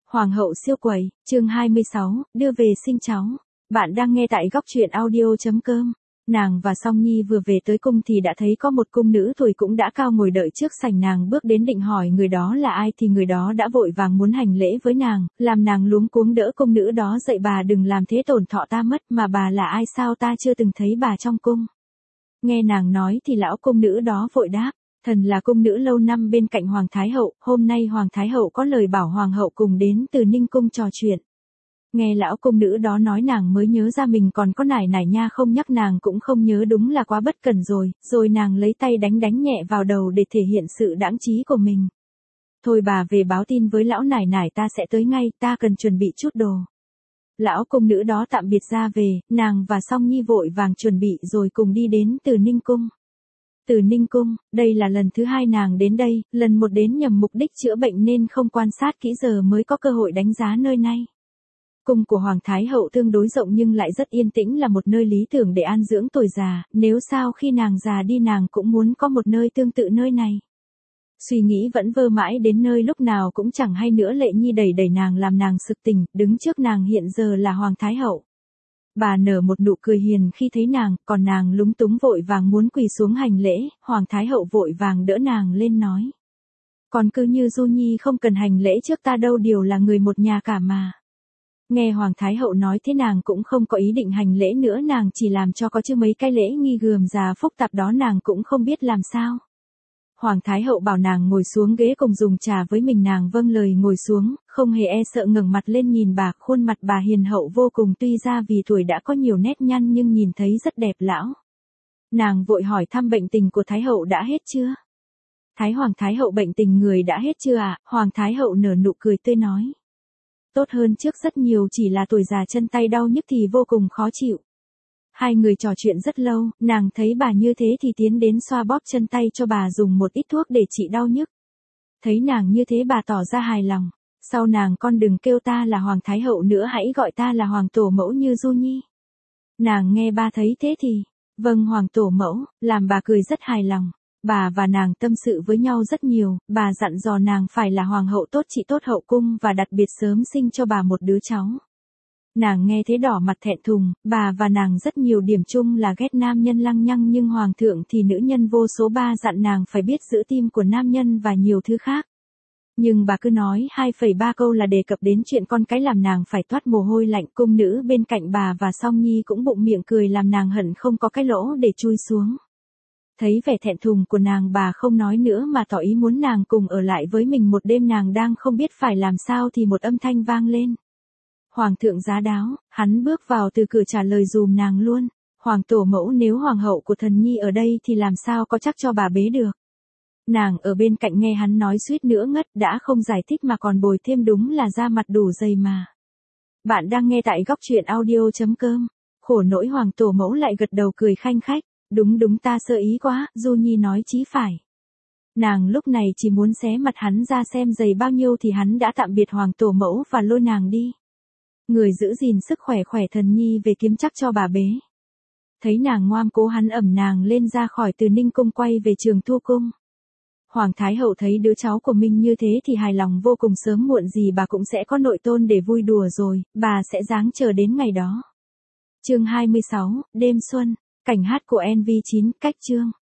Hoàng hậu siêu quẩy, chương 26, đưa về sinh cháu. Bạn đang nghe tại góc truyện audio.com. Nàng và Song Nhi vừa về tới cung thì đã thấy có một cung nữ tuổi cũng đã cao ngồi đợi trước sảnh. Nàng bước đến định hỏi người đó là ai thì người đó đã vội vàng muốn hành lễ với nàng, làm nàng luống cuống đỡ cung nữ đó dậy. Bà đừng làm thế tổn thọ ta mất, mà bà là ai sao ta chưa từng thấy bà trong cung. Nghe nàng nói thì lão cung nữ đó vội đáp. Thần là cung nữ lâu năm bên cạnh Hoàng Thái Hậu, hôm nay Hoàng Thái Hậu có lời bảo Hoàng hậu cùng đến từ Ninh Cung trò chuyện. Nghe lão cung nữ đó nói nàng mới nhớ ra mình còn có nải nha, không nhắc nàng cũng không nhớ, đúng là quá bất cẩn rồi nàng lấy tay đánh nhẹ vào đầu để thể hiện sự đãng trí của mình. Thôi bà về báo tin với lão nải ta sẽ tới ngay, ta cần chuẩn bị chút đồ. Lão cung nữ đó tạm biệt ra về, nàng và Song Nhi vội vàng chuẩn bị rồi cùng đi đến từ Ninh Cung. Từ Ninh Cung, đây là lần thứ hai nàng đến đây, lần một đến nhằm mục đích chữa bệnh nên không quan sát kỹ, giờ mới có cơ hội đánh giá nơi này. Cung của Hoàng Thái Hậu tương đối rộng nhưng lại rất yên tĩnh, là một nơi lý tưởng để an dưỡng tuổi già, nếu sau khi nàng già đi nàng cũng muốn có một nơi tương tự nơi này. Suy nghĩ vẫn vơ mãi đến nơi lúc nào cũng chẳng hay nữa, Lệ Nhi đẩy nàng làm nàng sực tỉnh, đứng trước nàng hiện giờ là Hoàng Thái Hậu. Bà nở một nụ cười hiền khi thấy nàng, còn nàng lúng túng vội vàng muốn quỳ xuống hành lễ. Hoàng Thái Hậu vội vàng đỡ nàng lên nói. Còn cứ như Du Nhi không cần hành lễ trước ta đâu, đều là người một nhà cả mà. Nghe Hoàng Thái Hậu nói thế nàng cũng không có ý định hành lễ nữa, nàng chỉ làm cho có chứ mấy cái lễ nghi gườm già phức tạp đó nàng cũng không biết làm sao. Hoàng Thái Hậu bảo nàng ngồi xuống ghế cùng dùng trà với mình, nàng vâng lời ngồi xuống, không hề e sợ ngẩng mặt lên nhìn bà. Khuôn mặt bà hiền hậu vô cùng, tuy ra vì tuổi đã có nhiều nét nhăn nhưng nhìn thấy rất đẹp lão. Nàng vội hỏi thăm bệnh tình của Thái Hậu đã hết chưa? Hoàng Thái Hậu bệnh tình người đã hết chưa ạ? Hoàng Thái Hậu nở nụ cười tươi nói. Tốt hơn trước rất nhiều, chỉ là tuổi già chân tay đau nhức thì vô cùng khó chịu. Hai người trò chuyện rất lâu, nàng thấy bà như thế thì tiến đến xoa bóp chân tay cho bà, dùng một ít thuốc để trị đau nhức. Thấy nàng như thế bà tỏ ra hài lòng. Sau nàng con đừng kêu ta là Hoàng Thái Hậu nữa, hãy gọi ta là Hoàng Tổ Mẫu như Du Nhi. Nàng nghe ba thấy thế thì, vâng Hoàng Tổ Mẫu, làm bà cười rất hài lòng. Bà và nàng tâm sự với nhau rất nhiều, bà dặn dò nàng phải là hoàng hậu tốt, trị tốt hậu cung và đặc biệt sớm sinh cho bà một đứa cháu. Nàng nghe thế đỏ mặt thẹn thùng, bà và nàng rất nhiều điểm chung là ghét nam nhân lăng nhăng nhưng hoàng thượng thì nữ nhân vô số, ba dặn nàng phải biết giữ tim của nam nhân và nhiều thứ khác. Nhưng bà cứ nói 2,3 câu là đề cập đến chuyện con cái làm nàng phải toát mồ hôi lạnh. Cung nữ bên cạnh bà và Song Nhi cũng bụng miệng cười làm nàng hận không có cái lỗ để chui xuống. Thấy vẻ thẹn thùng của nàng bà không nói nữa mà tỏ ý muốn nàng cùng ở lại với mình một đêm. Nàng đang không biết phải làm sao thì một âm thanh vang lên. Hoàng thượng giá đáo, hắn bước vào từ cửa trả lời dùm nàng luôn. Hoàng Tổ Mẫu, nếu hoàng hậu của thần nhi ở đây thì làm sao có chắc cho bà bế được. Nàng ở bên cạnh nghe hắn nói suýt nữa ngất, đã không giải thích mà còn bồi thêm, đúng là da mặt đủ dày mà. Bạn đang nghe tại góc truyện audio.com. Khổ nỗi Hoàng Tổ Mẫu lại gật đầu cười khanh khách. Đúng ta sơ ý quá, Du Nhi nói chí phải. Nàng lúc này chỉ muốn xé mặt hắn ra xem dày bao nhiêu thì hắn đã tạm biệt Hoàng Tổ Mẫu và lôi nàng đi. Người giữ gìn sức khỏe thần nhi về kiếm chắc cho bà bế. Thấy nàng ngoan cố hắn ẩm nàng lên ra khỏi từ Ninh Cung quay về Trường Thu Cung. Hoàng Thái Hậu thấy đứa cháu của mình như thế thì hài lòng vô cùng, sớm muộn gì bà cũng sẽ có nội tôn để vui đùa rồi, bà sẽ ráng chờ đến ngày đó. Chương 26, đêm xuân, cảnh hát của NV9, cách chương.